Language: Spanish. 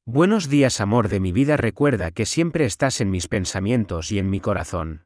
Buenos días, amor de mi vida, recuerda que siempre estás en mis pensamientos y en mi corazón.